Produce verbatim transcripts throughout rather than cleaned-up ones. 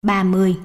ba mươi.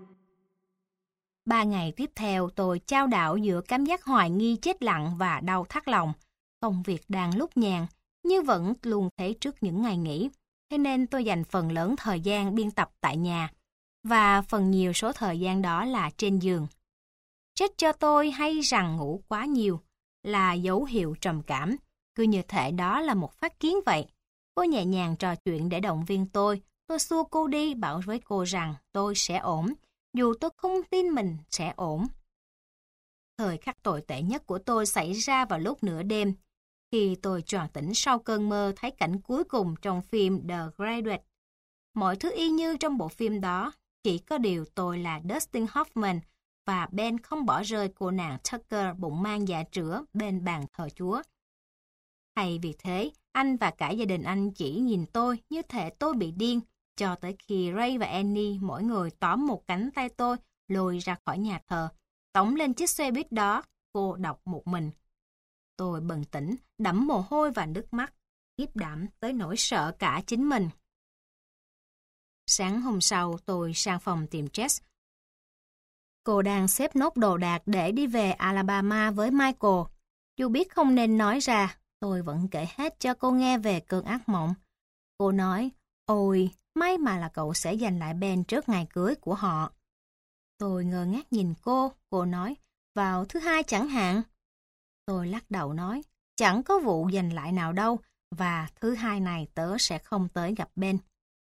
Ba ngày tiếp theo tôi chao đảo giữa cảm giác hoài nghi chết lặng và đau thắt lòng. Công việc đang lúc nhàn, nhưng vẫn luôn thế trước những ngày nghỉ. Thế nên tôi dành phần lớn thời gian biên tập tại nhà, và phần nhiều số thời gian đó là trên giường. Chết cho tôi hay rằng ngủ quá nhiều là dấu hiệu trầm cảm, cứ như thể đó là một phát kiến vậy. Cô nhẹ nhàng trò chuyện để động viên tôi. Tôi xua cô đi, bảo với cô rằng tôi sẽ ổn, dù tôi không tin mình sẽ ổn. Thời khắc tồi tệ nhất của tôi xảy ra vào lúc nửa đêm, khi tôi choàng tỉnh sau cơn mơ thấy cảnh cuối cùng trong phim The Graduate. Mọi thứ y như trong bộ phim đó, chỉ có điều tôi là Dustin Hoffman và Ben không bỏ rơi cô nàng Tucker bụng mang dạ chữa bên bàn thờ Chúa. Hay vì thế, anh và cả gia đình anh chỉ nhìn tôi như thể tôi bị điên, cho tới khi Ray và Annie mỗi người tóm một cánh tay tôi lôi ra khỏi nhà thờ, tống lên chiếc xe buýt đó, cô độc một mình. Tôi bừng tỉnh, đẫm mồ hôi và nước mắt, khiếp đảm tới nỗi sợ cả chính mình. Sáng hôm sau, tôi sang phòng tìm Jess. Cô đang xếp nốt đồ đạc để đi về Alabama với Michael. Dù biết không nên nói ra, tôi vẫn kể hết cho cô nghe về cơn ác mộng. Cô nói, ôi, may mà là cậu sẽ giành lại Ben trước ngày cưới của họ. Tôi ngơ ngác nhìn cô, cô nói, vào thứ hai chẳng hạn. Tôi lắc đầu nói, chẳng có vụ giành lại nào đâu, và thứ hai này tớ sẽ không tới gặp Ben.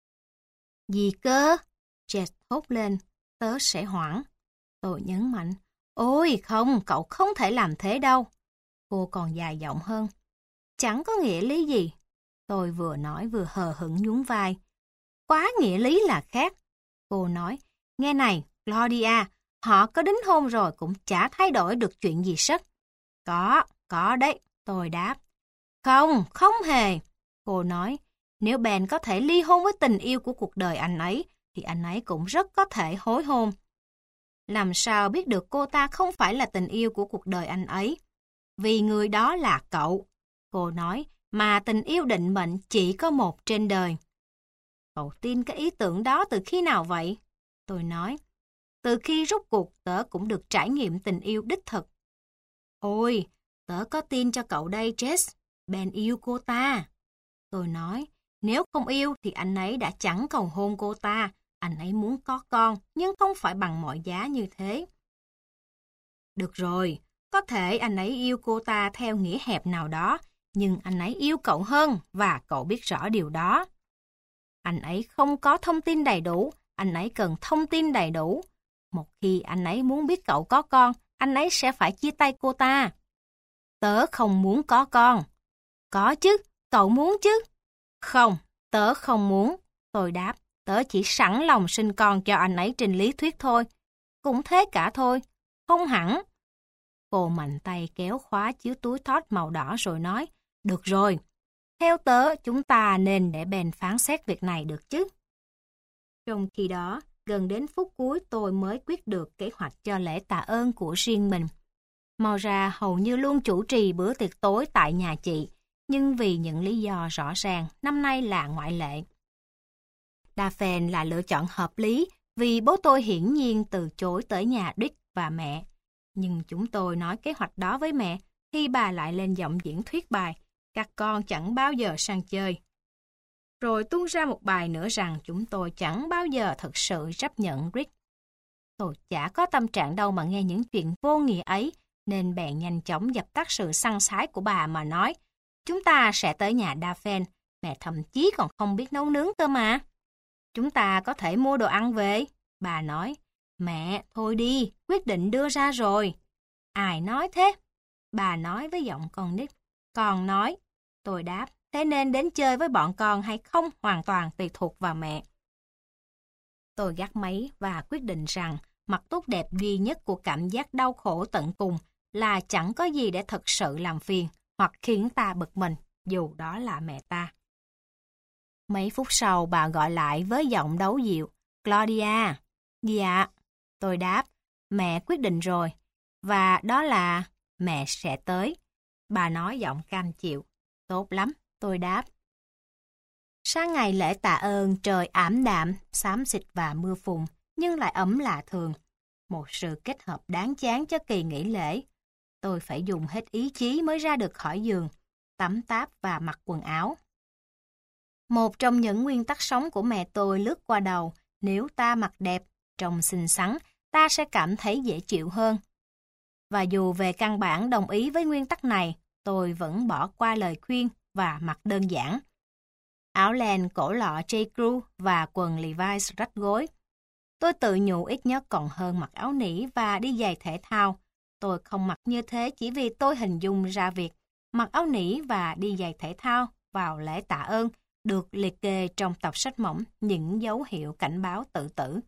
Gì cơ? Jess thốt lên, tớ sẽ hoãn. Tôi nhấn mạnh, ôi không, cậu không thể làm thế đâu. Cô còn dài giọng hơn, chẳng có nghĩa lý gì. Tôi vừa nói vừa hờ hững nhún vai. Quá nghĩa lý là khác. Cô nói, nghe này, Claudia, họ có đính hôn rồi cũng chả thay đổi được chuyện gì sức. Có, có đấy, tôi đáp. Không, không hề. Cô nói, nếu Ben có thể ly hôn với tình yêu của cuộc đời anh ấy, thì anh ấy cũng rất có thể hối hôn. Làm sao biết được cô ta không phải là tình yêu của cuộc đời anh ấy? Vì người đó là cậu. Cô nói, mà tình yêu định mệnh chỉ có một trên đời. Cậu tin cái ý tưởng đó từ khi nào vậy? Tôi nói, từ khi rốt cuộc tớ cũng được trải nghiệm tình yêu đích thực. Ôi, tớ có tin cho cậu đây, Jess. Ben yêu cô ta. Tôi nói, nếu không yêu thì anh ấy đã chẳng cầu hôn cô ta. Anh ấy muốn có con, nhưng không phải bằng mọi giá như thế. Được rồi, có thể anh ấy yêu cô ta theo nghĩa hẹp nào đó, nhưng anh ấy yêu cậu hơn và cậu biết rõ điều đó. Anh ấy không có thông tin đầy đủ, anh ấy cần thông tin đầy đủ. Một khi anh ấy muốn biết cậu có con, anh ấy sẽ phải chia tay cô ta. Tớ không muốn có con. Có chứ, cậu muốn chứ? Không, tớ không muốn. Tôi đáp, tớ chỉ sẵn lòng sinh con cho anh ấy trên lý thuyết thôi. Cũng thế cả thôi, không hẳn. Cô mạnh tay kéo khóa chiếu túi Todd màu đỏ rồi nói, được rồi, theo tớ chúng ta nên để Ben phán xét việc này được chứ. Trong khi đó, gần đến phút cuối tôi mới quyết được kế hoạch cho lễ tạ ơn của riêng mình. Mau ra hầu như luôn chủ trì bữa tiệc tối tại nhà chị, nhưng vì những lý do rõ ràng, năm nay là ngoại lệ. Daphne là lựa chọn hợp lý vì bố tôi hiển nhiên từ chối tới nhà Dick và mẹ. Nhưng chúng tôi nói kế hoạch đó với mẹ thì bà lại lên giọng diễn thuyết bài các con chẳng bao giờ sang chơi. Rồi tuôn ra một bài nữa rằng chúng tôi chẳng bao giờ thực sự chấp nhận Rick. Tôi chả có tâm trạng đâu mà nghe những chuyện vô nghĩa ấy, nên bèn nhanh chóng dập tắt sự săn sái của bà mà nói, chúng ta sẽ tới nhà Daphne, mẹ thậm chí còn không biết nấu nướng cơ mà. Chúng ta có thể mua đồ ăn về. Bà nói, mẹ, thôi đi, quyết định đưa ra rồi. Ai nói thế? Bà nói với giọng con nít. Con nói. Tôi đáp, thế nên đến chơi với bọn con hay không hoàn toàn tùy thuộc vào mẹ. Tôi gác máy và quyết định rằng mặt tốt đẹp duy nhất của cảm giác đau khổ tận cùng là chẳng có gì để thực sự làm phiền hoặc khiến ta bực mình, dù đó là mẹ ta. Mấy phút sau bà gọi lại với giọng đấu dịu. Claudia. Dạ. Tôi đáp. Mẹ quyết định rồi. Và đó là mẹ sẽ tới. Bà nói giọng cam chịu. Tốt lắm. Tôi đáp. Sáng ngày lễ tạ ơn trời ảm đạm, xám xịt và mưa phùn. nhưng lại ấm lạ thường. Một sự kết hợp đáng chán cho kỳ nghỉ lễ. Tôi phải dùng hết ý chí mới ra được khỏi giường, tắm táp và mặc quần áo. Một trong những nguyên tắc sống của mẹ tôi lướt qua đầu, nếu ta mặc đẹp, trông xinh xắn, ta sẽ cảm thấy dễ chịu hơn. Và dù về căn bản đồng ý với nguyên tắc này, tôi vẫn bỏ qua lời khuyên và mặc đơn giản. Áo len cổ lọ J. Crew và quần Levi's rách gối. Tôi tự nhủ ít nhất còn hơn mặc áo nỉ và đi giày thể thao. Tôi không mặc như thế chỉ vì tôi hình dung ra việc mặc áo nỉ và đi giày thể thao vào lễ tạ ơn được liệt kê trong tập sách mỏng những dấu hiệu cảnh báo tự tử.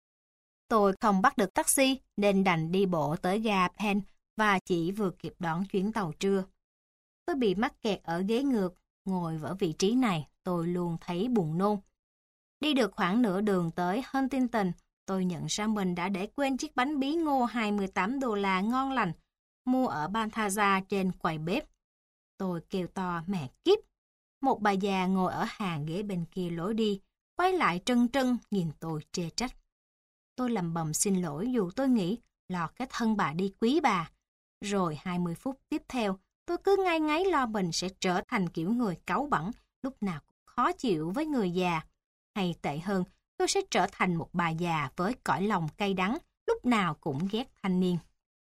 Tôi không bắt được taxi nên đành đi bộ tới ga Penn và chỉ vừa kịp đón chuyến tàu trưa. Tôi bị mắc kẹt ở ghế ngược, ngồi ở vị trí này tôi luôn thấy buồn nôn. Đi được khoảng nửa đường tới Huntington, tôi nhận ra mình đã để quên chiếc bánh bí ngô hai mươi tám đô la ngon lành, mua ở Balthazar trên quầy bếp. Tôi kêu to mẹ kiếp. Một bà già ngồi ở hàng ghế bên kia lối đi, quay lại trân trân nhìn tôi chê trách. Tôi lầm bầm xin lỗi dù tôi nghĩ lọt cái thân bà đi quý bà. Rồi hai mươi phút tiếp theo, tôi cứ ngay ngáy lo mình sẽ trở thành kiểu người cáu bẳn, lúc nào cũng khó chịu với người già. Hay tệ hơn, tôi sẽ trở thành một bà già với cõi lòng cay đắng, lúc nào cũng ghét thanh niên.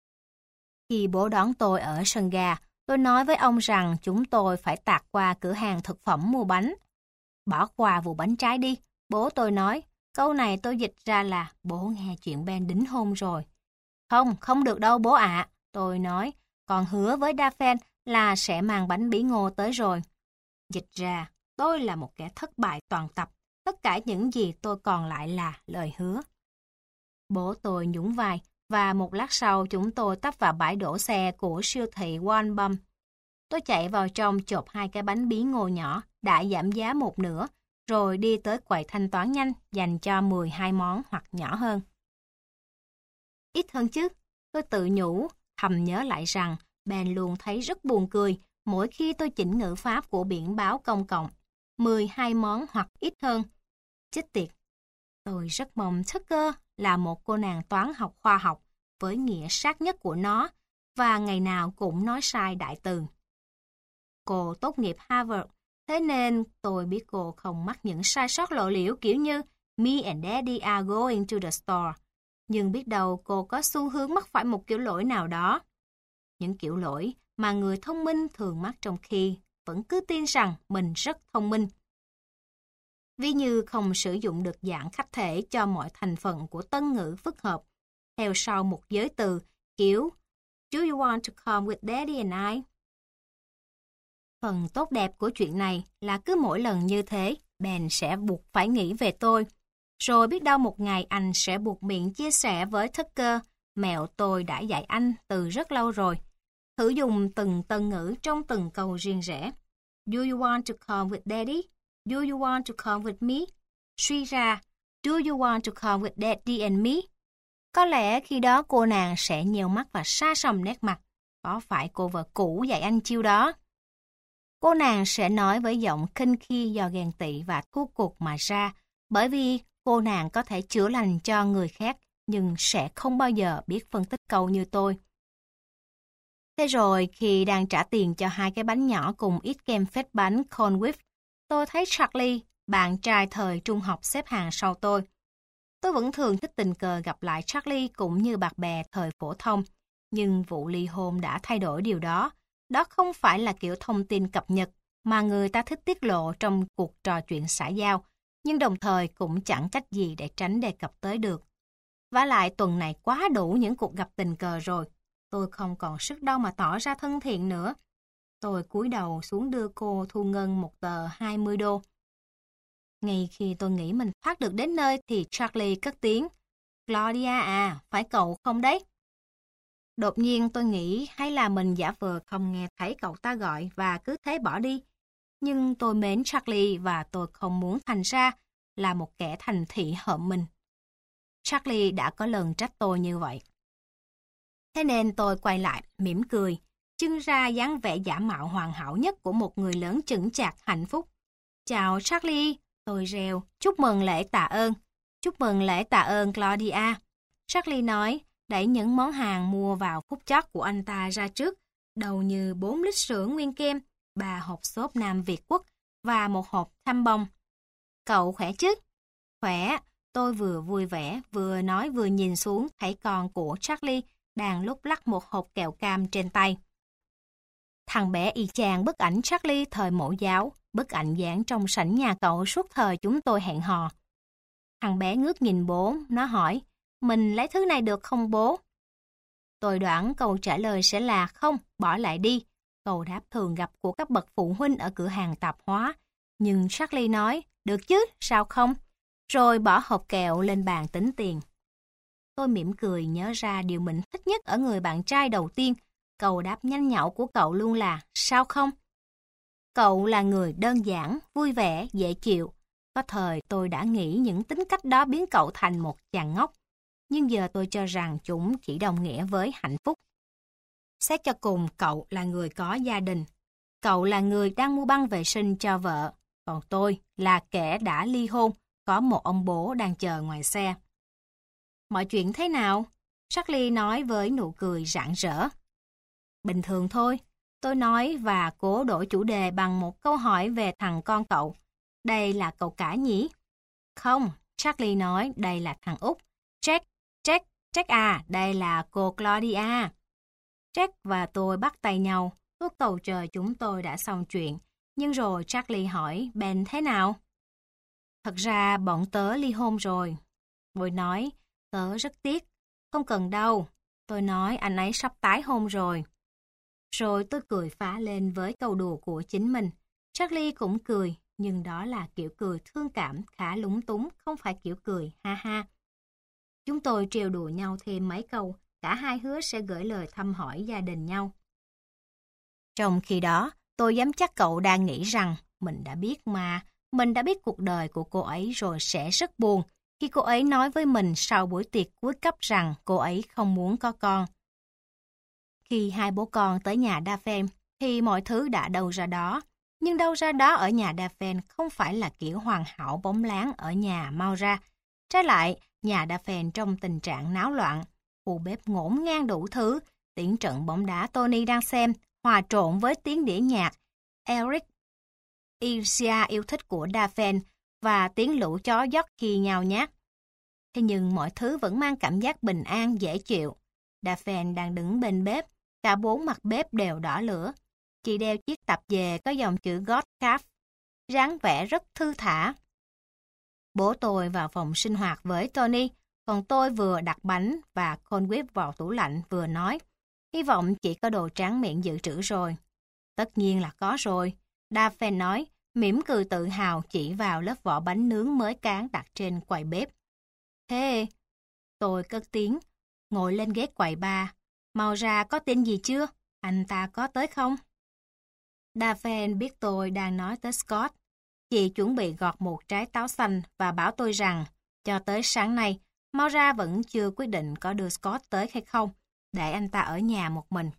Khi bố đón tôi ở sân ga, tôi nói với ông rằng chúng tôi phải tạt qua cửa hàng thực phẩm mua bánh. Bỏ qua vụ bánh trái đi, bố tôi nói. Câu này tôi dịch ra là bố nghe chuyện Ben đính hôn rồi. Không, không được đâu bố ạ, tôi nói. Còn hứa với Daphne là sẽ mang bánh bí ngô tới rồi. Dịch ra, tôi là một kẻ thất bại toàn tập. Tất cả những gì tôi còn lại là lời hứa. Bố tôi nhún vai và một lát sau chúng tôi tấp vào bãi đổ xe của siêu thị Walbum. Tôi chạy vào trong chộp hai cái bánh bí ngô nhỏ đã giảm giá một nửa, rồi đi tới quầy thanh toán nhanh dành cho mười hai món hoặc nhỏ hơn. Ít hơn chứ, tôi tự nhủ, thầm nhớ lại rằng Ben luôn thấy rất buồn cười mỗi khi tôi chỉnh ngữ pháp của biển báo công cộng. mười hai món hoặc ít hơn. Chết tiệt. Tôi rất mong Tucker là một cô nàng toán học khoa học với nghĩa sát nhất của nó và ngày nào cũng nói sai đại từ. Cô tốt nghiệp Harvard, thế nên tôi biết cô không mắc những sai sót lộ liễu kiểu như Me and Daddy are going to the store. Nhưng biết đâu cô có xu hướng mắc phải một kiểu lỗi nào đó. Những kiểu lỗi mà người thông minh thường mắc trong khi vẫn cứ tin rằng mình rất thông minh. Ví như không sử dụng được dạng khách thể cho mọi thành phần của tân ngữ phức hợp, theo sau một giới từ kiểu Do you want to come with Daddy and I? Phần tốt đẹp của chuyện này là cứ mỗi lần như thế, Ben sẽ buộc phải nghĩ về tôi. Rồi biết đâu một ngày anh sẽ buộc miệng chia sẻ với Tucker, mẹo tôi đã dạy anh từ rất lâu rồi. Thử dùng từng tân ngữ trong từng câu riêng rẽ. Do you want to come with Daddy? Do you want to come with me? Suy ra, do you want to come with Daddy and me? Có lẽ khi đó cô nàng sẽ nheo mắt và sa sầm nét mặt. Có phải cô vợ cũ dạy anh chiêu đó? Cô nàng sẽ nói với giọng khinh khi do ghen tị và thua cuộc mà ra, bởi vì cô nàng có thể chữa lành cho người khác, nhưng sẽ không bao giờ biết phân tích câu như tôi. Thế rồi, khi đang trả tiền cho hai cái bánh nhỏ cùng ít kem phết bánh Corn Whip, tôi thấy Charlie, bạn trai thời trung học xếp hàng sau tôi. Tôi vẫn thường thích tình cờ gặp lại Charlie cũng như bạn bè thời phổ thông, nhưng vụ ly hôn đã thay đổi điều đó. Đó không phải là kiểu thông tin cập nhật mà người ta thích tiết lộ trong cuộc trò chuyện xã giao, nhưng đồng thời cũng chẳng cách gì để tránh đề cập tới được. Vả lại tuần này quá đủ những cuộc gặp tình cờ rồi, tôi không còn sức đâu mà tỏ ra thân thiện nữa. Tôi cúi đầu xuống đưa cô thu ngân một tờ hai mươi đô. Ngay khi tôi nghĩ mình thoát được đến nơi thì Charlie cất tiếng. Claudia à, phải cậu không đấy? Đột nhiên tôi nghĩ hay là mình giả vờ không nghe thấy cậu ta gọi và cứ thế bỏ đi. Nhưng tôi mến Charlie và tôi không muốn thành ra là một kẻ thành thị hợm mình. Charlie đã có lần trách tôi như vậy. Thế nên tôi quay lại, mỉm cười, trưng ra dáng vẻ giả mạo hoàn hảo nhất của một người lớn chững chạc hạnh phúc. Chào Charlie, tôi reo, chúc mừng lễ tạ ơn. Chúc mừng lễ tạ ơn Claudia. Charlie nói, đẩy những món hàng mua vào phút chót của anh ta ra trước, đầu như bốn lít sữa nguyên kem, ba hộp xốp Nam Việt Quốc và một hộp thăm bông. Cậu khỏe chứ? Khỏe, tôi vừa vui vẻ, vừa nói vừa nhìn xuống thấy con của Charlie đang lúc lắc một hộp kẹo cam trên tay. Thằng bé y chang bức ảnh Charlie thời mẫu giáo, bức ảnh dán trong sảnh nhà cậu suốt thời chúng tôi hẹn hò. Thằng bé ngước nhìn bố, nó hỏi, mình lấy thứ này được không bố? Tôi đoán câu trả lời sẽ là không, bỏ lại đi. Câu đáp thường gặp của các bậc phụ huynh ở cửa hàng tạp hóa. Nhưng Charlie nói, được chứ, sao không? Rồi bỏ hộp kẹo lên bàn tính tiền. Tôi mỉm cười nhớ ra điều mình thích nhất ở người bạn trai đầu tiên. Câu đáp nhanh nhảu của cậu luôn là, sao không? Cậu là người đơn giản, vui vẻ, dễ chịu. Có thời tôi đã nghĩ những tính cách đó biến cậu thành một chàng ngốc. Nhưng giờ tôi cho rằng chúng chỉ đồng nghĩa với hạnh phúc. Xét cho cùng, cậu là người có gia đình. Cậu là người đang mua băng vệ sinh cho vợ. Còn tôi là kẻ đã ly hôn, có một ông bố đang chờ ngoài xe. Mọi chuyện thế nào? Charlie nói với nụ cười rạng rỡ. Bình thường thôi, tôi nói và cố đổi chủ đề bằng một câu hỏi về thằng con cậu. Đây là cậu cả nhỉ? Không, Charlie nói đây là thằng út. Jack, Jack, Jack à, đây là cô Claudia. Jack và tôi bắt tay nhau, suốt tàu trời chúng tôi đã xong chuyện. Nhưng rồi Charlie hỏi Ben thế nào? Thật ra bọn tớ ly hôn rồi. Tôi nói, tớ rất tiếc. Không cần đâu. Tôi nói anh ấy sắp tái hôn rồi. Rồi tôi cười phá lên với câu đùa của chính mình. Charlie cũng cười, nhưng đó là kiểu cười thương cảm, khá lúng túng, không phải kiểu cười ha ha. Chúng tôi trêu đùa nhau thêm mấy câu, cả hai hứa sẽ gửi lời thăm hỏi gia đình nhau. Trong khi đó, tôi dám chắc cậu đang nghĩ rằng mình đã biết mà, mình đã biết cuộc đời của cô ấy rồi sẽ rất buồn khi cô ấy nói với mình sau buổi tiệc cuối cấp rằng cô ấy không muốn có con. Khi hai bố con tới nhà Daphne thì mọi thứ đã đâu ra đó. Nhưng đâu ra đó ở nhà Daphne không phải là kiểu hoàn hảo bóng láng ở nhà Maura. Trái lại, nhà Daphne trong tình trạng náo loạn. Khu bếp ngổn ngang đủ thứ, tiếng trận bóng đá Tony đang xem, hòa trộn với tiếng đĩa nhạc Eric Ilsia yêu thích của Daphne và tiếng lũ chó dốc khi nhào nhác. Thế nhưng mọi thứ vẫn mang cảm giác bình an, dễ chịu. Daphne đang đứng bên bếp, cả bốn mặt bếp đều đỏ lửa. Chị đeo chiếc tạp dề có dòng chữ God Calf, dáng vẻ rất thư thả. Bố tôi vào phòng sinh hoạt với Tony, còn tôi vừa đặt bánh và corn whip vào tủ lạnh vừa nói, hy vọng chị có đồ tráng miệng dự trữ rồi. Tất nhiên là có rồi, Daphne nói, mỉm cười tự hào chỉ vào lớp vỏ bánh nướng mới cán đặt trên quầy bếp. Thế, tôi cất tiếng, ngồi lên ghế quầy ba, mau ra có tin gì chưa? Anh ta có tới không? Daphne biết tôi đang nói tới Scott. Chị chuẩn bị gọt một trái táo xanh và bảo tôi rằng, cho tới sáng nay, Maura vẫn chưa quyết định có đưa Scott tới hay không, để anh ta ở nhà một mình.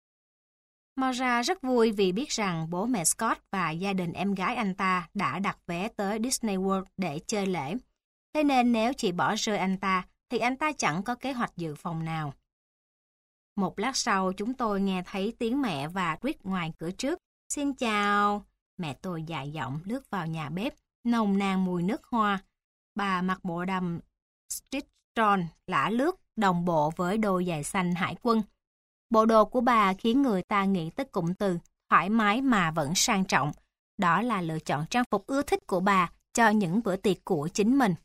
Maura rất vui vì biết rằng bố mẹ Scott và gia đình em gái anh ta đã đặt vé tới Disney World để chơi lễ. Thế nên nếu chị bỏ rơi anh ta, thì anh ta chẳng có kế hoạch dự phòng nào. Một lát sau, chúng tôi nghe thấy tiếng mẹ và Rick ngoài cửa trước. Xin chào. Mẹ tôi dài giọng lướt vào nhà bếp, nồng nàn mùi nước hoa. Bà mặc bộ đầm Stetson lả lướt, đồng bộ với đôi giày xanh hải quân. Bộ đồ của bà khiến người ta nghĩ tới cụm từ thoải mái mà vẫn sang trọng. Đó là lựa chọn trang phục ưa thích của bà cho những bữa tiệc của chính mình.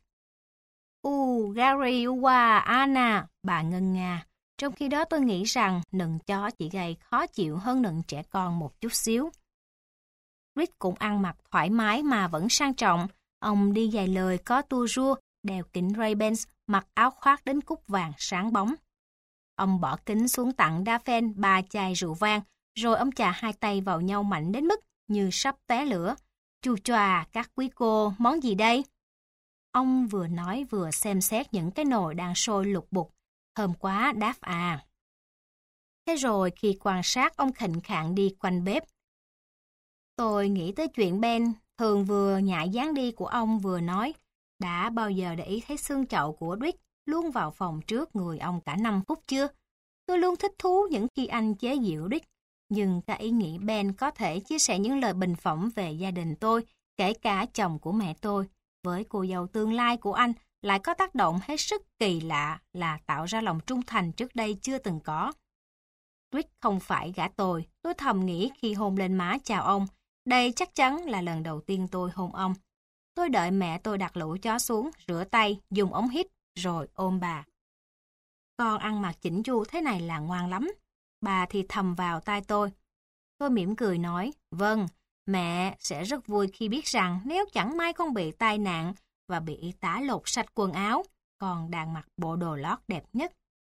U, Gary, Uwa, Anna, bà ngân nga. Trong khi đó tôi nghĩ rằng nựng chó chỉ gây khó chịu hơn nựng trẻ con một chút xíu. Rick cũng ăn mặc thoải mái mà vẫn sang trọng. Ông đi giày lời có tua rua, đeo kính Ray-Bans, mặc áo khoác đến cúc vàng sáng bóng. Ông bỏ kính xuống tặng Daphne ba chai rượu vang, rồi ông chà hai tay vào nhau mạnh đến mức như sắp té lửa. Chù chòa, các quý cô, món gì đây? Ông vừa nói vừa xem xét những cái nồi đang sôi lục bục. Thơm quá, đáp à. Thế rồi khi quan sát ông khệnh khạng đi quanh bếp, tôi nghĩ tới chuyện Ben, thường vừa nhại dáng đi của ông vừa nói, Đã bao giờ để ý thấy xương chậu của Rick luôn vào phòng trước người ông cả năm phút chưa? Tôi luôn thích thú những khi anh chế giễu Rick, nhưng cái ý nghĩ Ben có thể chia sẻ những lời bình phẩm về gia đình tôi, kể cả chồng của mẹ tôi, với cô dâu tương lai của anh lại có tác động hết sức kỳ lạ là tạo ra lòng trung thành trước đây chưa từng có. Rick không phải gã tồi, tôi thầm nghĩ khi hôn lên má chào ông. Đây chắc chắn là lần đầu tiên tôi hôn ông. Tôi đợi mẹ tôi đặt lũ chó xuống, rửa tay, dùng ống hít, rồi ôm bà. Con ăn mặc chỉnh chu thế này là ngoan lắm. Bà thì thầm vào tai tôi. Tôi mỉm cười nói, vâng, mẹ sẽ rất vui khi biết rằng nếu chẳng may con bị tai nạn và bị y tá lột sạch quần áo, con đang mặc bộ đồ lót đẹp nhất.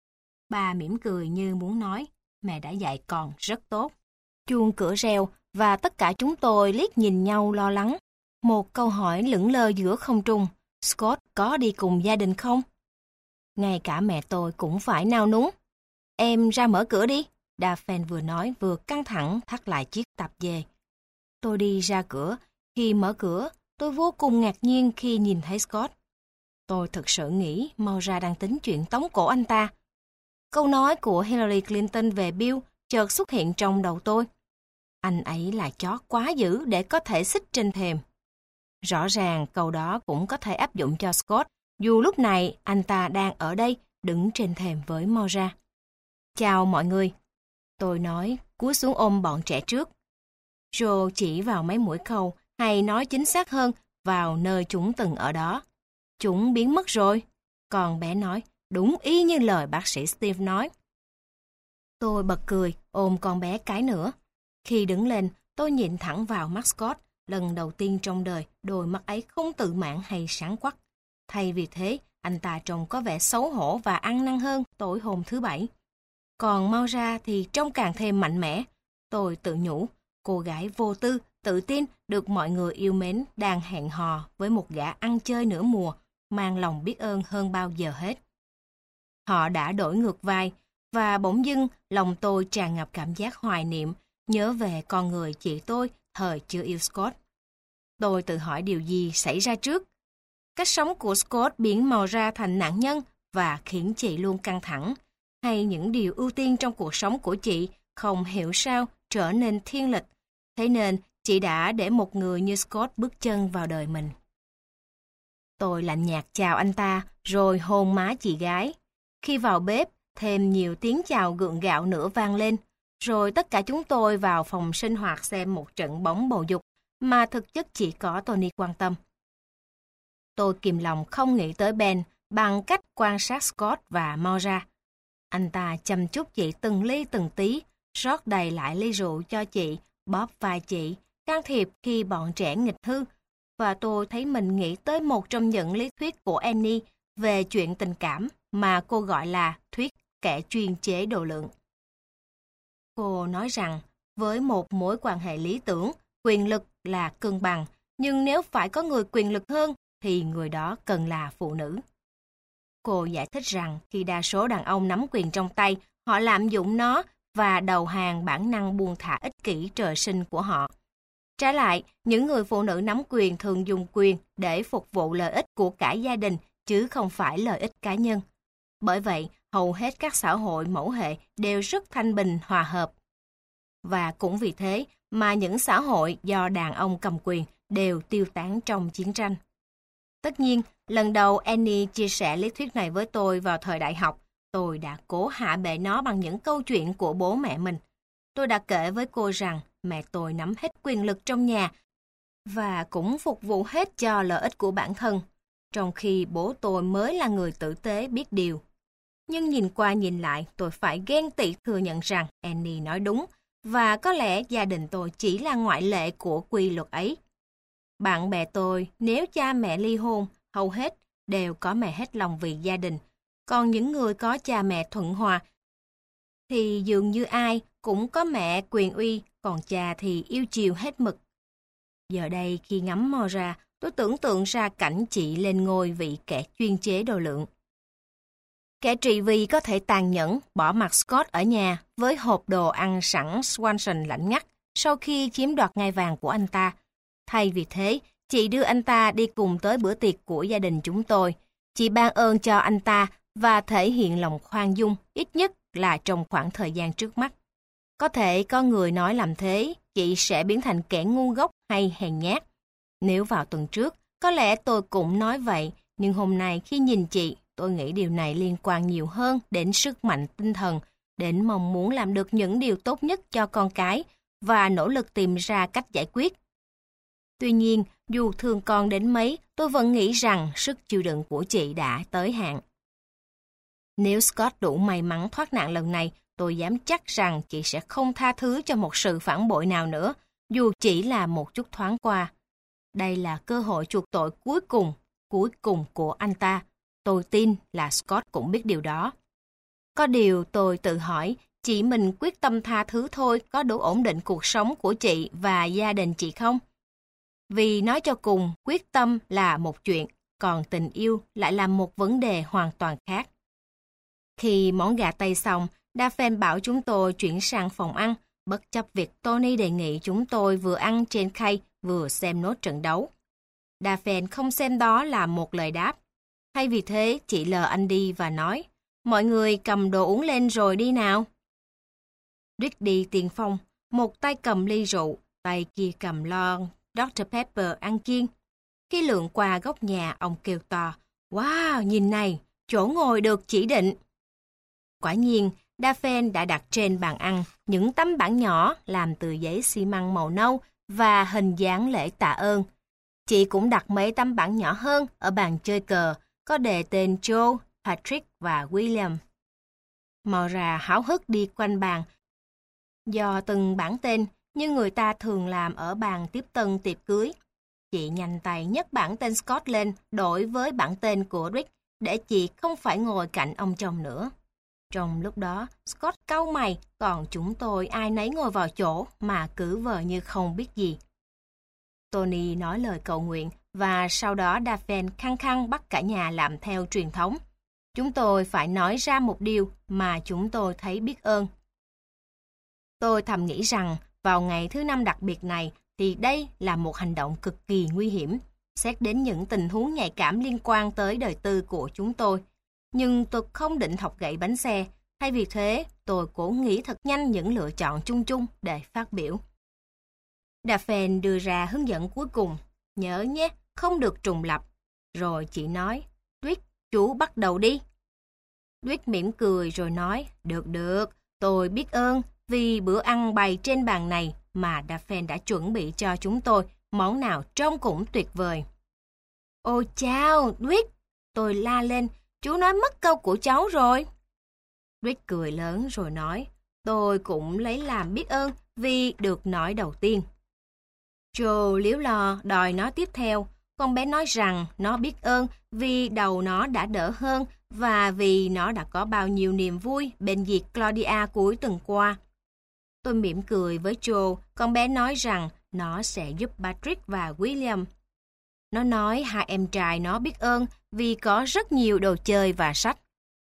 Bà mỉm cười như muốn nói, mẹ đã dạy con rất tốt. Chuông cửa reo và tất cả chúng tôi liếc nhìn nhau lo lắng. Một câu hỏi lững lờ giữa không trung, Scott có đi cùng gia đình không? Ngay cả mẹ tôi cũng phải nao núng. Em ra mở cửa đi, Daphne vừa nói vừa căng thẳng thắt lại chiếc tạp dề. Tôi đi ra cửa, khi mở cửa, tôi vô cùng ngạc nhiên khi nhìn thấy Scott. Tôi thực sự nghĩ Maura đang tính chuyện tống cổ anh ta. Câu nói của Hillary Clinton về Bill chợt xuất hiện trong đầu tôi. Anh ấy là chó quá dữ để có thể xích trên thềm. Rõ ràng câu đó cũng có thể áp dụng cho Scott, dù lúc này anh ta đang ở đây, đứng trên thềm với Maura. Chào mọi người. Tôi nói, cúi xuống ôm bọn trẻ trước. Joe chỉ vào mấy mũi câu, hay nói chính xác hơn, vào nơi chúng từng ở đó. Chúng biến mất rồi. Còn bé nói, đúng y như lời bác sĩ Steve nói. Tôi bật cười, ôm con bé cái nữa. Khi đứng lên, tôi nhìn thẳng vào mắt Scott. Lần đầu tiên trong đời, đôi mắt ấy không tự mãn hay sáng quắc. Thay vì thế, anh ta trông có vẻ xấu hổ và ăn năn hơn tối hôm thứ Bảy. Còn Maura thì trông càng thêm mạnh mẽ. Tôi tự nhủ, cô gái vô tư, tự tin, được mọi người yêu mến, đang hẹn hò với một gã ăn chơi nửa mùa, mang lòng biết ơn hơn bao giờ hết. Họ đã đổi ngược vai, và bỗng dưng lòng tôi tràn ngập cảm giác hoài niệm, nhớ về con người chị tôi thời chưa yêu Scott. Tôi tự hỏi điều gì xảy ra trước. Cách sống của Scott biến Maura thành nạn nhân và khiến chị luôn căng thẳng, hay những điều ưu tiên trong cuộc sống của chị không hiểu sao trở nên thiên lịch. Thế nên chị đã để một người như Scott bước chân vào đời mình. Tôi lạnh nhạt chào anh ta rồi hôn má chị gái. Khi vào bếp, thêm nhiều tiếng chào gượng gạo nữa vang lên. Rồi tất cả chúng tôi vào phòng sinh hoạt xem một trận bóng bầu dục mà thực chất chỉ có Tony quan tâm. Tôi kìm lòng không nghĩ tới Ben bằng cách quan sát Scott và Maura. Anh ta chăm chút chị từng ly từng tí, rót đầy lại ly rượu cho chị, bóp vai chị, can thiệp khi bọn trẻ nghịch hư. Và tôi thấy mình nghĩ tới một trong những lý thuyết của Annie về chuyện tình cảm mà cô gọi là thuyết kẻ chuyên chế độ lượng. Cô nói rằng, với một mối quan hệ lý tưởng, quyền lực là cân bằng, nhưng nếu phải có người quyền lực hơn, thì người đó cần là phụ nữ. Cô giải thích rằng, khi đa số đàn ông nắm quyền trong tay, họ lạm dụng nó và đầu hàng bản năng buông thả ích kỷ trời sinh của họ. Trái lại, những người phụ nữ nắm quyền thường dùng quyền để phục vụ lợi ích của cả gia đình, chứ không phải lợi ích cá nhân. Bởi vậy, hầu hết các xã hội mẫu hệ đều rất thanh bình, hòa hợp. Và cũng vì thế mà những xã hội do đàn ông cầm quyền đều tiêu tán trong chiến tranh. Tất nhiên, lần đầu Annie chia sẻ lý thuyết này với tôi vào thời đại học, tôi đã cố hạ bệ nó bằng những câu chuyện của bố mẹ mình. Tôi đã kể với cô rằng mẹ tôi nắm hết quyền lực trong nhà và cũng phục vụ hết cho lợi ích của bản thân, trong khi bố tôi mới là người tử tế biết điều. Nhưng nhìn qua nhìn lại, tôi phải ghen tị thừa nhận rằng Annie nói đúng, và có lẽ gia đình tôi chỉ là ngoại lệ của quy luật ấy. Bạn bè tôi, nếu cha mẹ ly hôn, hầu hết đều có mẹ hết lòng vì gia đình. Còn những người có cha mẹ thuận hòa, thì dường như ai cũng có mẹ quyền uy, còn cha thì yêu chiều hết mực. Giờ đây khi ngắm Maura, tôi tưởng tượng ra cảnh chị lên ngôi vị kẻ chuyên chế độ lượng. Kẻ trị vì có thể tàn nhẫn bỏ mặc Scott ở nhà với hộp đồ ăn sẵn Swanson lạnh ngắt sau khi chiếm đoạt ngai vàng của anh ta. Thay vì thế, Chị đưa anh ta đi cùng tới bữa tiệc của gia đình chúng tôi. Chị ban ơn cho anh ta và thể hiện lòng khoan dung, ít nhất là trong khoảng thời gian trước mắt. Có thể có người nói làm thế, chị sẽ biến thành kẻ ngu ngốc hay hèn nhát. Nếu vào tuần trước, có lẽ tôi cũng nói vậy, nhưng hôm nay khi nhìn chị, tôi nghĩ điều này liên quan nhiều hơn đến sức mạnh tinh thần, đến mong muốn làm được những điều tốt nhất cho con cái và nỗ lực tìm ra cách giải quyết. Tuy nhiên, dù thương con đến mấy, tôi vẫn nghĩ rằng sức chịu đựng của chị đã tới hạn. Nếu Scott đủ may mắn thoát nạn lần này, tôi dám chắc rằng chị sẽ không tha thứ cho một sự phản bội nào nữa, dù chỉ là một chút thoáng qua. Đây là cơ hội chuộc tội cuối cùng, cuối cùng của anh ta. Tôi tin là Scott cũng biết điều đó. Có điều tôi tự hỏi, chỉ mình quyết tâm tha thứ thôi có đủ ổn định cuộc sống của chị và gia đình chị không? Vì nói cho cùng, quyết tâm là một chuyện, còn tình yêu lại là một vấn đề hoàn toàn khác. Khi món gà Tây xong, Daphne bảo chúng tôi chuyển sang phòng ăn, bất chấp việc Tony đề nghị chúng tôi vừa ăn trên khay vừa xem nốt trận đấu. Daphne không xem đó là một lời đáp. Hay vì thế, chị lờ anh đi và nói, mọi người cầm đồ uống lên rồi đi nào. Rick đi tiền phong, một tay cầm ly rượu, tay kia cầm lon doctor Pepper ăn kiêng. Khi lượn qua góc nhà, ông kêu to, wow, nhìn này, chỗ ngồi được chỉ định. Quả nhiên, Daphne đã đặt trên bàn ăn những tấm bảng nhỏ làm từ giấy xi măng màu nâu và hình dáng lễ tạ ơn. Chị cũng đặt mấy tấm bảng nhỏ hơn ở bàn chơi cờ, có đề tên Joe, Patrick và William. Maura háo hức đi quanh bàn. Do từng bảng tên, như người ta thường làm ở bàn tiếp tân tiệc cưới. Chị nhanh tay nhấc bảng tên Scott lên đổi với bảng tên của Rick để chị không phải ngồi cạnh ông chồng nữa. Trong lúc đó, Scott cau mày, còn chúng tôi ai nấy ngồi vào chỗ mà cứ vờ như không biết gì. Tony nói lời cầu nguyện và sau đó Daphne khăng khăng bắt cả nhà làm theo truyền thống. Chúng tôi phải nói ra một điều mà chúng tôi thấy biết ơn. Tôi thầm nghĩ rằng vào ngày thứ năm đặc biệt này thì đây là một hành động cực kỳ nguy hiểm, xét đến những tình huống nhạy cảm liên quan tới đời tư của chúng tôi. Nhưng tôi không định thọc gậy bánh xe, thay vì thế tôi cố nghĩ thật nhanh những lựa chọn chung chung để phát biểu. Daphne đưa ra hướng dẫn cuối cùng, nhớ nhé, không được trùng lặp. Rồi chị nói, Tuyết, chú bắt đầu đi. Tuyết mỉm cười rồi nói, được được, tôi biết ơn vì bữa ăn bày trên bàn này mà Daphne đã chuẩn bị cho chúng tôi, món nào trông cũng tuyệt vời. Ôi chao, Tuyết, tôi la lên, chú nói mất câu của cháu rồi. Tuyết cười lớn rồi nói, tôi cũng lấy làm biết ơn vì được nói đầu tiên. Joe liếu lo đòi nói tiếp theo, con bé nói rằng nó biết ơn vì đầu nó đã đỡ hơn và vì nó đã có bao nhiêu niềm vui bên việc Claudia cuối tuần qua. Tôi mỉm cười với Joe, con bé nói rằng nó sẽ giúp Patrick và William. Nó nói hai em trai nó biết ơn vì có rất nhiều đồ chơi và sách.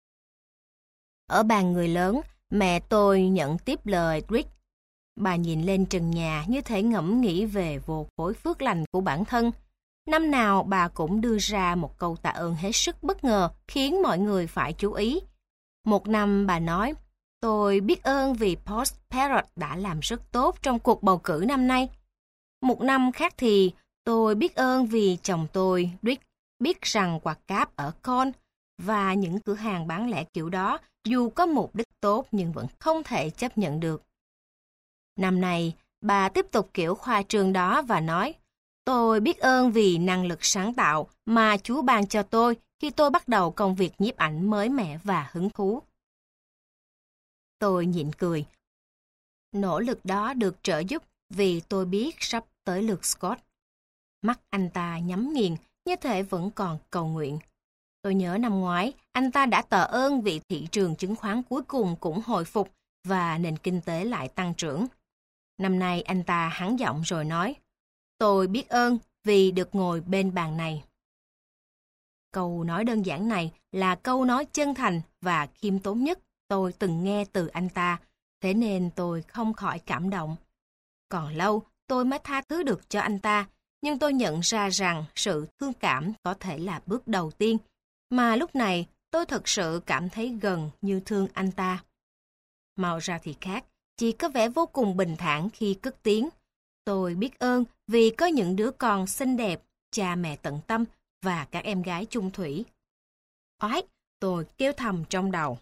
Ở bàn người lớn, mẹ tôi nhận tiếp lời Rick. Bà nhìn lên trần nhà như thể ngẫm nghĩ về vô khối phước lành của bản thân. Năm nào bà cũng đưa ra một câu tạ ơn hết sức bất ngờ khiến mọi người phải chú ý. Một năm bà nói, tôi biết ơn vì Post Parrot đã làm rất tốt trong cuộc bầu cử năm nay. Một năm khác thì tôi biết ơn vì chồng tôi, Rick, biết rằng quạt cáp ở Con và những cửa hàng bán lẻ kiểu đó dù có mục đích tốt nhưng vẫn không thể chấp nhận được. Năm nay, bà tiếp tục kiểu khoa trương đó và nói, tôi biết ơn vì năng lực sáng tạo mà Chúa ban cho tôi khi tôi bắt đầu công việc nhiếp ảnh mới mẻ và hứng thú. Tôi nhịn cười. Nỗ lực đó được trợ giúp vì tôi biết sắp tới lượt Scott. Mắt anh ta nhắm nghiền, như thể vẫn còn cầu nguyện. Tôi nhớ năm ngoái, anh ta đã tạ ơn vì thị trường chứng khoán cuối cùng cũng hồi phục và nền kinh tế lại tăng trưởng. Năm nay anh ta hắng giọng rồi nói, tôi biết ơn vì được ngồi bên bàn này. Câu nói đơn giản này là câu nói chân thành và khiêm tốn nhất tôi từng nghe từ anh ta, thế nên tôi không khỏi cảm động. Còn lâu tôi mới tha thứ được cho anh ta, nhưng tôi nhận ra rằng sự thương cảm có thể là bước đầu tiên, mà lúc này tôi thực sự cảm thấy gần như thương anh ta. Mau ra thì khác, chị có vẻ vô cùng bình thản khi cất tiếng. Tôi biết ơn vì có những đứa con xinh đẹp, cha mẹ tận tâm và các em gái chung thủy. Oái, tôi kêu thầm trong đầu.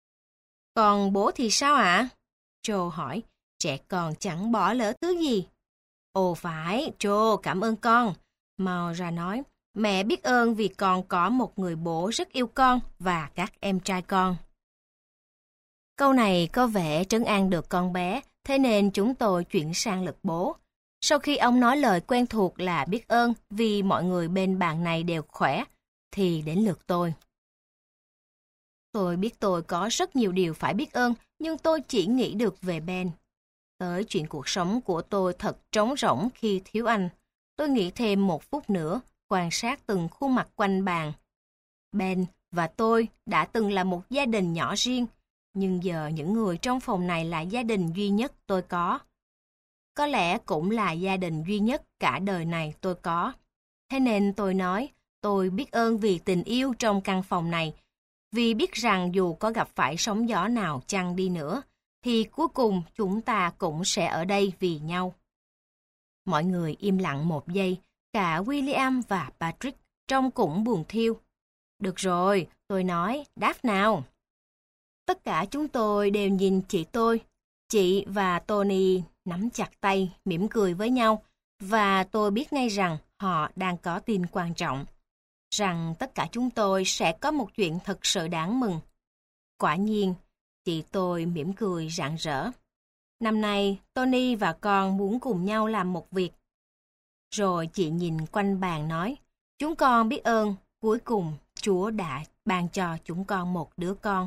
Còn bố thì sao ạ? À? Joe hỏi, trẻ con chẳng bỏ lỡ thứ gì. Ồ phải, Joe, cảm ơn con. Mau ra nói, mẹ biết ơn vì con có một người bố rất yêu con và các em trai con. Câu này có vẻ trấn an được con bé, thế nên chúng tôi chuyển sang lượt bố. Sau khi ông nói lời quen thuộc là biết ơn vì mọi người bên bàn này đều khỏe, thì đến lượt tôi. Tôi biết tôi có rất nhiều điều phải biết ơn, nhưng tôi chỉ nghĩ được về Ben. Tới chuyện cuộc sống của tôi thật trống rỗng khi thiếu anh. Tôi nghĩ thêm một phút nữa, quan sát từng khuôn mặt quanh bàn. Ben và tôi đã từng là một gia đình nhỏ riêng, nhưng giờ những người trong phòng này là gia đình duy nhất tôi có. Có lẽ cũng là gia đình duy nhất cả đời này tôi có. Thế nên tôi nói, tôi biết ơn vì tình yêu trong căn phòng này, vì biết rằng dù có gặp phải sóng gió nào chăng đi nữa, thì cuối cùng chúng ta cũng sẽ ở đây vì nhau. Mọi người im lặng một giây, cả William và Patrick trông cũng buồn thiêu. Được rồi, tôi nói, đáp nào. Tất cả chúng tôi đều nhìn chị tôi. Chị và Tony nắm chặt tay, mỉm cười với nhau, và tôi biết ngay rằng họ đang có tin quan trọng. Rằng tất cả chúng tôi sẽ có một chuyện thật sự đáng mừng. Quả nhiên, chị tôi mỉm cười rạng rỡ. Năm nay, Tony và con muốn cùng nhau làm một việc. Rồi chị nhìn quanh bàn nói, chúng con biết ơn, cuối cùng Chúa đã ban cho chúng con một đứa con.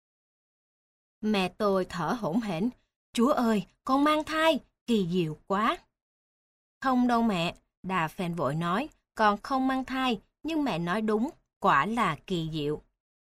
Mẹ tôi thở hổn hển, Chúa ơi, con mang thai, kỳ diệu quá. Không đâu mẹ, Đà Phen vội nói, con không mang thai, nhưng mẹ nói đúng, quả là kỳ diệu.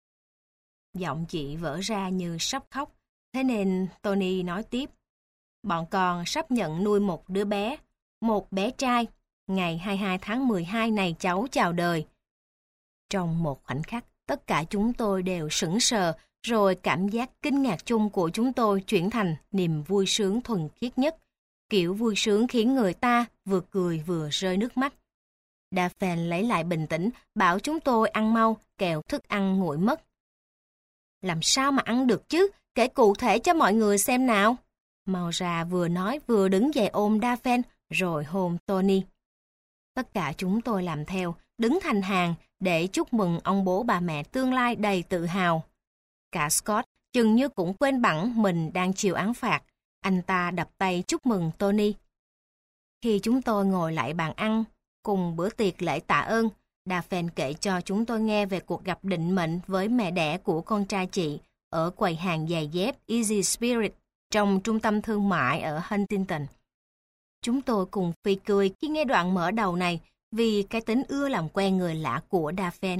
Giọng chị vỡ ra như sắp khóc, thế nên Tony nói tiếp. Bọn con sắp nhận nuôi một đứa bé, một bé trai, ngày hai mươi hai tháng mười hai này cháu chào đời. Trong một khoảnh khắc, tất cả chúng tôi đều sững sờ, rồi cảm giác kinh ngạc chung của chúng tôi chuyển thành niềm vui sướng thuần khiết nhất, kiểu vui sướng khiến người ta vừa cười vừa rơi nước mắt. Daphne lấy lại bình tĩnh, bảo chúng tôi ăn mau, kẻo thức ăn nguội mất. Làm sao mà ăn được chứ? Kể cụ thể cho mọi người xem nào. Maura vừa nói vừa đứng dậy ôm Daphne, rồi hôn Tony. Tất cả chúng tôi làm theo, đứng thành hàng để chúc mừng ông bố bà mẹ tương lai đầy tự hào. Cả Scott chừng như cũng quên bẵng mình đang chịu án phạt. Anh ta đập tay chúc mừng Tony. Khi chúng tôi ngồi lại bàn ăn, cùng bữa tiệc lễ tạ ơn, Daphne kể cho chúng tôi nghe về cuộc gặp định mệnh với mẹ đẻ của con trai chị ở quầy hàng giày dép Easy Spirit trong trung tâm thương mại ở Huntington. Chúng tôi cùng phì cười khi nghe đoạn mở đầu này vì cái tính ưa làm quen người lạ của Daphne.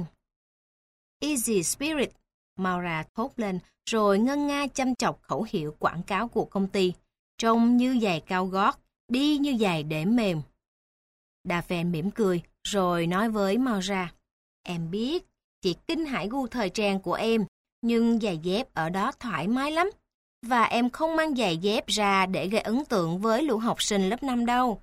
Easy Spirit, Maura thốt lên rồi ngân nga chăm chọc khẩu hiệu quảng cáo của công ty, trông như giày cao gót, đi như giày để mềm. Daphne mỉm cười rồi nói với Maura, em biết, chị kinh hãi gu thời trang của em, nhưng giày dép ở đó thoải mái lắm. Và em không mang giày dép ra để gây ấn tượng với lũ học sinh lớp năm đâu.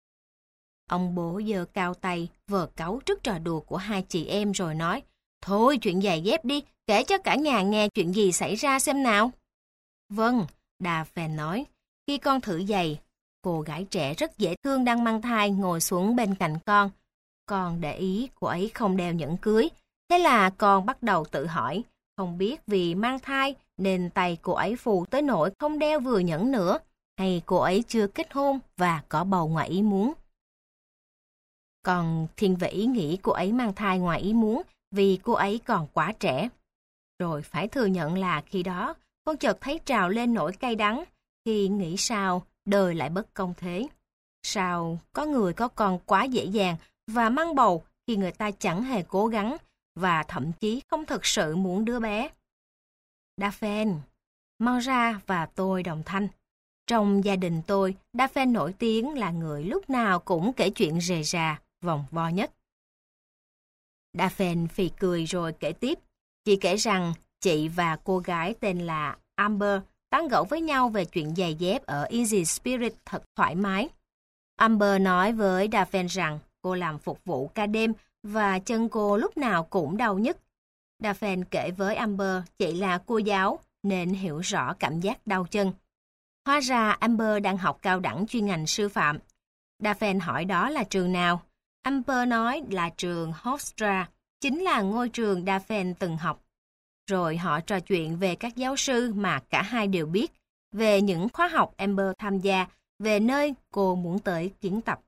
Ông bố giơ cao tay, vờ cáu trước trò đùa của hai chị em rồi nói, thôi chuyện giày dép đi, kể cho cả nhà nghe chuyện gì xảy ra xem nào. Vâng, Daphne nói, khi con thử giày, cô gái trẻ rất dễ thương đang mang thai ngồi xuống bên cạnh con. Con để ý cô ấy không đeo nhẫn cưới, thế là con bắt đầu tự hỏi, không biết vì mang thai nên tay cô ấy phù tới nỗi không đeo vừa nhẫn nữa, hay cô ấy chưa kết hôn và có bầu ngoài ý muốn. Còn thiên về ý nghĩ cô ấy mang thai ngoài ý muốn vì cô ấy còn quá trẻ. Rồi phải thừa nhận là khi đó, con chợt thấy trào lên nỗi cay đắng khi nghĩ sao đời lại bất công thế. Sao có người có con quá dễ dàng và mang bầu khi người ta chẳng hề cố gắng và thậm chí không thực sự muốn đứa bé. Daphne, Maura và tôi đồng thanh. Trong gia đình tôi, Daphne nổi tiếng là người lúc nào cũng kể chuyện rề rà, vòng vo nhất. Daphne phì cười rồi kể tiếp. Chị kể rằng chị và cô gái tên là Amber tán gẫu với nhau về chuyện giày dép ở Easy Spirit thật thoải mái. Amber nói với Daphne rằng cô làm phục vụ ca đêm và chân cô lúc nào cũng đau nhức. Daphne kể với Amber chị là cô giáo nên hiểu rõ cảm giác đau chân. Hóa ra Amber đang học cao đẳng chuyên ngành sư phạm. Daphne hỏi đó là trường nào. Amber nói là trường Hofstra, chính là ngôi trường Daphne từng học. Rồi họ trò chuyện về các giáo sư mà cả hai đều biết, về những khóa học Amber tham gia, về nơi cô muốn tới kiến tập.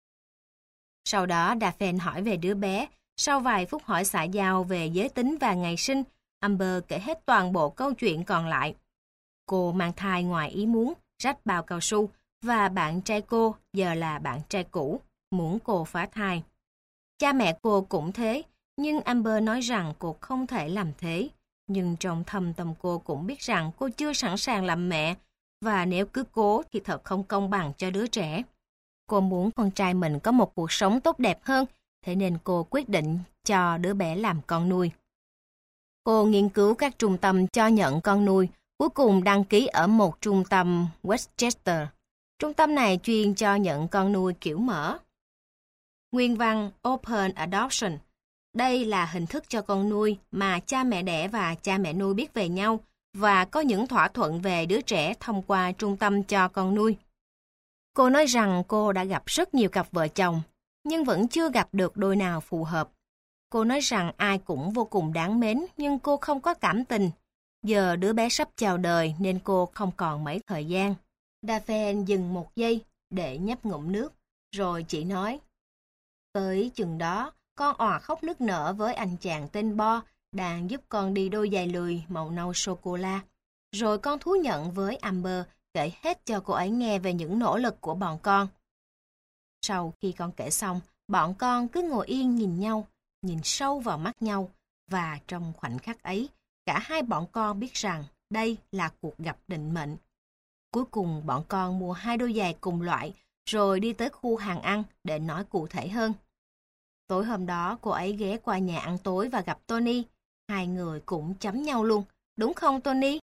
Sau đó Daphne hỏi về đứa bé. Sau vài phút hỏi xã giao về giới tính và ngày sinh, Amber kể hết toàn bộ câu chuyện còn lại. Cô mang thai ngoài ý muốn, rách bao cao su, và bạn trai cô, giờ là bạn trai cũ, muốn cô phá thai. Cha mẹ cô cũng thế, nhưng Amber nói rằng cô không thể làm thế. Nhưng trong thâm tâm cô cũng biết rằng cô chưa sẵn sàng làm mẹ, và nếu cứ cố thì thật không công bằng cho đứa trẻ. Cô muốn con trai mình có một cuộc sống tốt đẹp hơn, thế nên cô quyết định cho đứa bé làm con nuôi. Cô nghiên cứu các trung tâm cho nhận con nuôi, cuối cùng đăng ký ở một trung tâm Westchester. Trung tâm này chuyên cho nhận con nuôi kiểu mở. Nguyên văn Open Adoption. Đây là hình thức cho con nuôi mà cha mẹ đẻ và cha mẹ nuôi biết về nhau và có những thỏa thuận về đứa trẻ thông qua trung tâm cho con nuôi. Cô nói rằng cô đã gặp rất nhiều cặp vợ chồng, nhưng vẫn chưa gặp được đôi nào phù hợp. Cô nói rằng ai cũng vô cùng đáng mến, nhưng cô không có cảm tình. Giờ đứa bé sắp chào đời nên cô không còn mấy thời gian. Daphne dừng một giây để nhấp ngụm nước, rồi chị nói. Tới chừng đó, con òa khóc nức nở với anh chàng tên Bo đang giúp con đi đôi giày lười màu nâu sô-cô-la. Rồi con thú nhận với Amber kể hết cho cô ấy nghe về những nỗ lực của bọn con. Sau khi con kể xong, bọn con cứ ngồi yên nhìn nhau, nhìn sâu vào mắt nhau, và trong khoảnh khắc ấy, cả hai bọn con biết rằng đây là cuộc gặp định mệnh. Cuối cùng bọn con mua hai đôi giày cùng loại, rồi đi tới khu hàng ăn để nói cụ thể hơn. Tối hôm đó cô ấy ghé qua nhà ăn tối và gặp Tony. Hai người cũng chấm nhau luôn, đúng không Tony?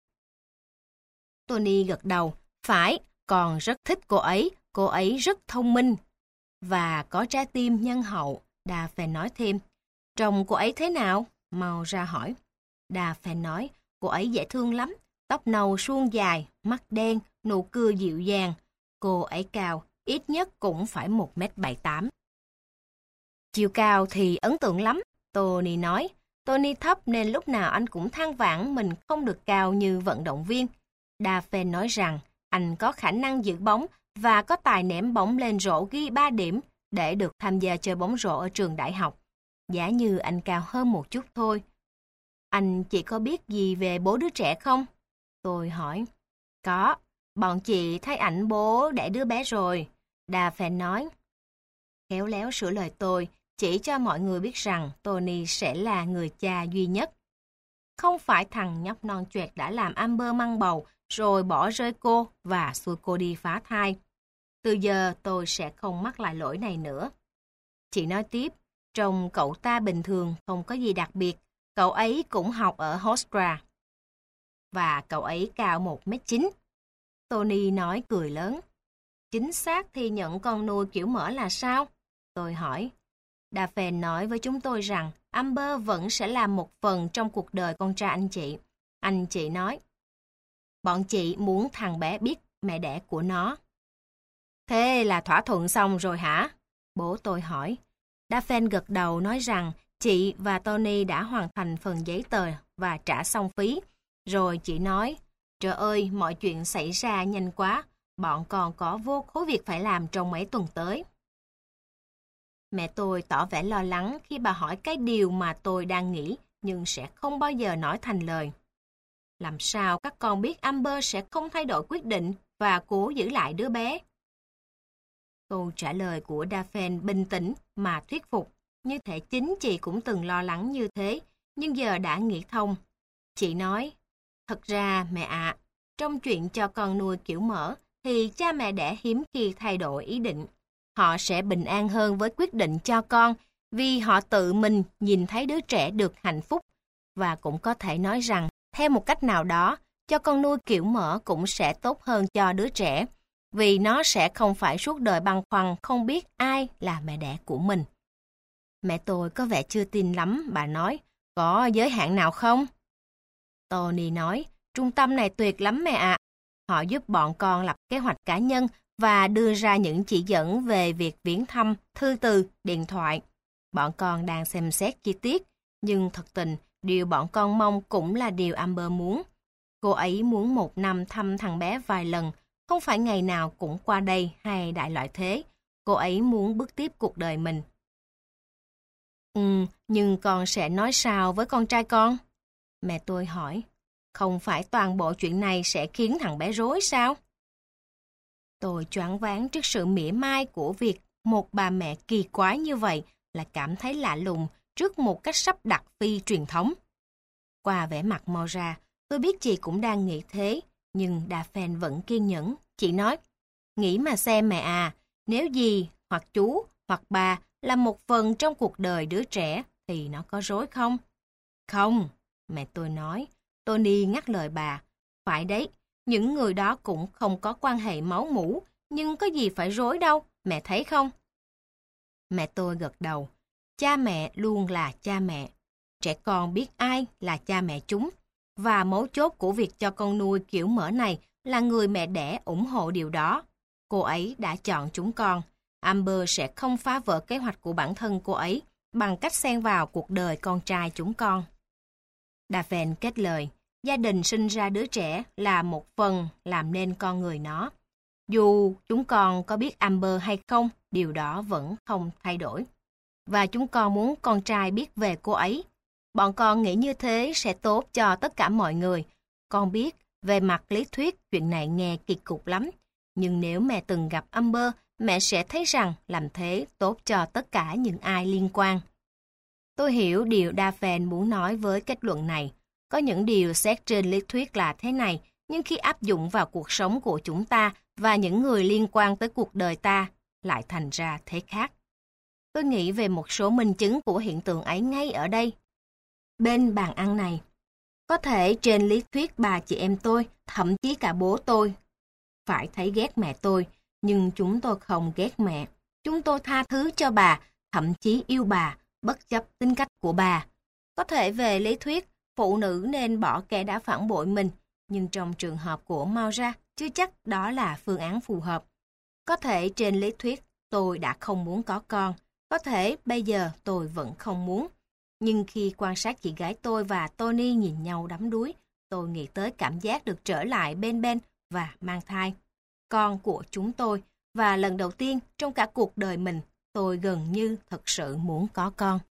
Tony gật đầu, phải, con rất thích cô ấy, cô ấy rất thông minh. Và có trái tim nhân hậu, Daphne nói thêm. Trông cô ấy thế nào? Mau ra hỏi. Daphne nói, cô ấy dễ thương lắm, tóc nâu suông dài, mắt đen, nụ cười dịu dàng. Cô ấy cao, ít nhất cũng phải một mét bảy tám. Chiều cao thì ấn tượng lắm, Tony nói. Tony thấp nên lúc nào anh cũng than vãn mình không được cao như vận động viên. Daphne nói rằng anh có khả năng giữ bóng và có tài ném bóng lên rổ ghi ba điểm để được tham gia chơi bóng rổ ở trường đại học. Giả như anh cao hơn một chút thôi. Anh chị có biết gì về bố đứa trẻ không? Tôi hỏi. Có, bọn chị thấy ảnh bố đẻ đứa bé rồi. Daphne nói. Khéo léo sửa lời tôi, chỉ cho mọi người biết rằng Tony sẽ là người cha duy nhất. Không phải thằng nhóc non choẹt đã làm Amber mang bầu rồi bỏ rơi cô và xui cô đi phá thai. Từ giờ tôi sẽ không mắc lại lỗi này nữa. Chị nói tiếp, trông cậu ta bình thường, không có gì đặc biệt. Cậu ấy cũng học ở Hofstra. Và cậu ấy cao một mét chín. Tony nói cười lớn. Chính xác thì nhận con nuôi kiểu mở là sao? Tôi hỏi. Daphne nói với chúng tôi rằng Amber vẫn sẽ là một phần trong cuộc đời con trai anh chị. Anh chị nói. Bọn chị muốn thằng bé biết mẹ đẻ của nó. Thế là thỏa thuận xong rồi hả? Bố tôi hỏi. Daphne gật đầu nói rằng chị và Tony đã hoàn thành phần giấy tờ và trả xong phí. Rồi chị nói, trời ơi, mọi chuyện xảy ra nhanh quá. Bọn còn có vô khối việc phải làm trong mấy tuần tới. Mẹ tôi tỏ vẻ lo lắng khi bà hỏi cái điều mà tôi đang nghĩ nhưng sẽ không bao giờ nói thành lời. Làm sao các con biết Amber sẽ không thay đổi quyết định và cố giữ lại đứa bé? Câu trả lời của Daphne bình tĩnh mà thuyết phục, như thể chính chị cũng từng lo lắng như thế, nhưng giờ đã nghĩ thông. Chị nói, thật ra mẹ ạ, trong chuyện cho con nuôi kiểu mở thì cha mẹ đẻ hiếm khi thay đổi ý định. Họ sẽ bình an hơn với quyết định cho con vì họ tự mình nhìn thấy đứa trẻ được hạnh phúc. Và cũng có thể nói rằng, theo một cách nào đó, cho con nuôi kiểu mỡ cũng sẽ tốt hơn cho đứa trẻ, vì nó sẽ không phải suốt đời băn khoăn không biết ai là mẹ đẻ của mình. Mẹ tôi có vẻ chưa tin lắm, bà nói, có giới hạn nào không? Tony nói, trung tâm này tuyệt lắm mẹ ạ. Họ giúp bọn con lập kế hoạch cá nhân và đưa ra những chỉ dẫn về việc viễn thăm, thư từ, điện thoại. Bọn con đang xem xét chi tiết, nhưng thật tình, điều bọn con mong cũng là điều Amber muốn. Cô ấy muốn một năm thăm thằng bé vài lần, không phải ngày nào cũng qua đây hay đại loại thế. Cô ấy muốn bước tiếp cuộc đời mình. Ừ, nhưng con sẽ nói sao với con trai con? Mẹ tôi hỏi, không phải toàn bộ chuyện này sẽ khiến thằng bé rối sao? Tôi choáng váng trước sự mỉa mai của việc một bà mẹ kỳ quái như vậy là cảm thấy lạ lùng trước một cách sắp đặt phi truyền thống. Qua vẻ mặt Moira, tôi biết chị cũng đang nghĩ thế, nhưng Daphne vẫn kiên nhẫn. Chị nói, nghĩ mà xem mẹ à, nếu dì hoặc chú hoặc bà là một phần trong cuộc đời đứa trẻ thì nó có rối không? Không, mẹ tôi nói. Tony ngắt lời bà. Phải đấy, những người đó cũng không có quan hệ máu mủ, nhưng có gì phải rối đâu, mẹ thấy không? Mẹ tôi gật đầu. Cha mẹ luôn là cha mẹ. Trẻ con biết ai là cha mẹ chúng. Và mấu chốt của việc cho con nuôi kiểu mỡ này là người mẹ đẻ ủng hộ điều đó. Cô ấy đã chọn chúng con. Amber sẽ không phá vỡ kế hoạch của bản thân cô ấy bằng cách xen vào cuộc đời con trai chúng con. Daphne kết lời, gia đình sinh ra đứa trẻ là một phần làm nên con người nó. Dù chúng con có biết Amber hay không, điều đó vẫn không thay đổi. Và chúng con muốn con trai biết về cô ấy. Bọn con nghĩ như thế sẽ tốt cho tất cả mọi người. Con biết, về mặt lý thuyết, chuyện này nghe kỳ cục lắm. Nhưng nếu mẹ từng gặp Amber, mẹ sẽ thấy rằng làm thế tốt cho tất cả những ai liên quan. Tôi hiểu điều Daphne muốn nói với kết luận này. Có những điều xét trên lý thuyết là thế này, nhưng khi áp dụng vào cuộc sống của chúng ta và những người liên quan tới cuộc đời ta, lại thành ra thế khác. Tôi nghĩ về một số minh chứng của hiện tượng ấy ngay ở đây. Bên bàn ăn này, có thể trên lý thuyết bà chị em tôi, thậm chí cả bố tôi, phải thấy ghét mẹ tôi, nhưng chúng tôi không ghét mẹ. Chúng tôi tha thứ cho bà, thậm chí yêu bà, bất chấp tính cách của bà. Có thể về lý thuyết, phụ nữ nên bỏ kẻ đã phản bội mình, nhưng trong trường hợp của Moira, chưa chắc đó là phương án phù hợp. Có thể trên lý thuyết, tôi đã không muốn có con. Có thể bây giờ tôi vẫn không muốn. Nhưng khi quan sát chị gái tôi và Tony nhìn nhau đắm đuối, tôi nghĩ tới cảm giác được trở lại bên bên và mang thai. Con của chúng tôi, và lần đầu tiên trong cả cuộc đời mình, tôi gần như thật sự muốn có con.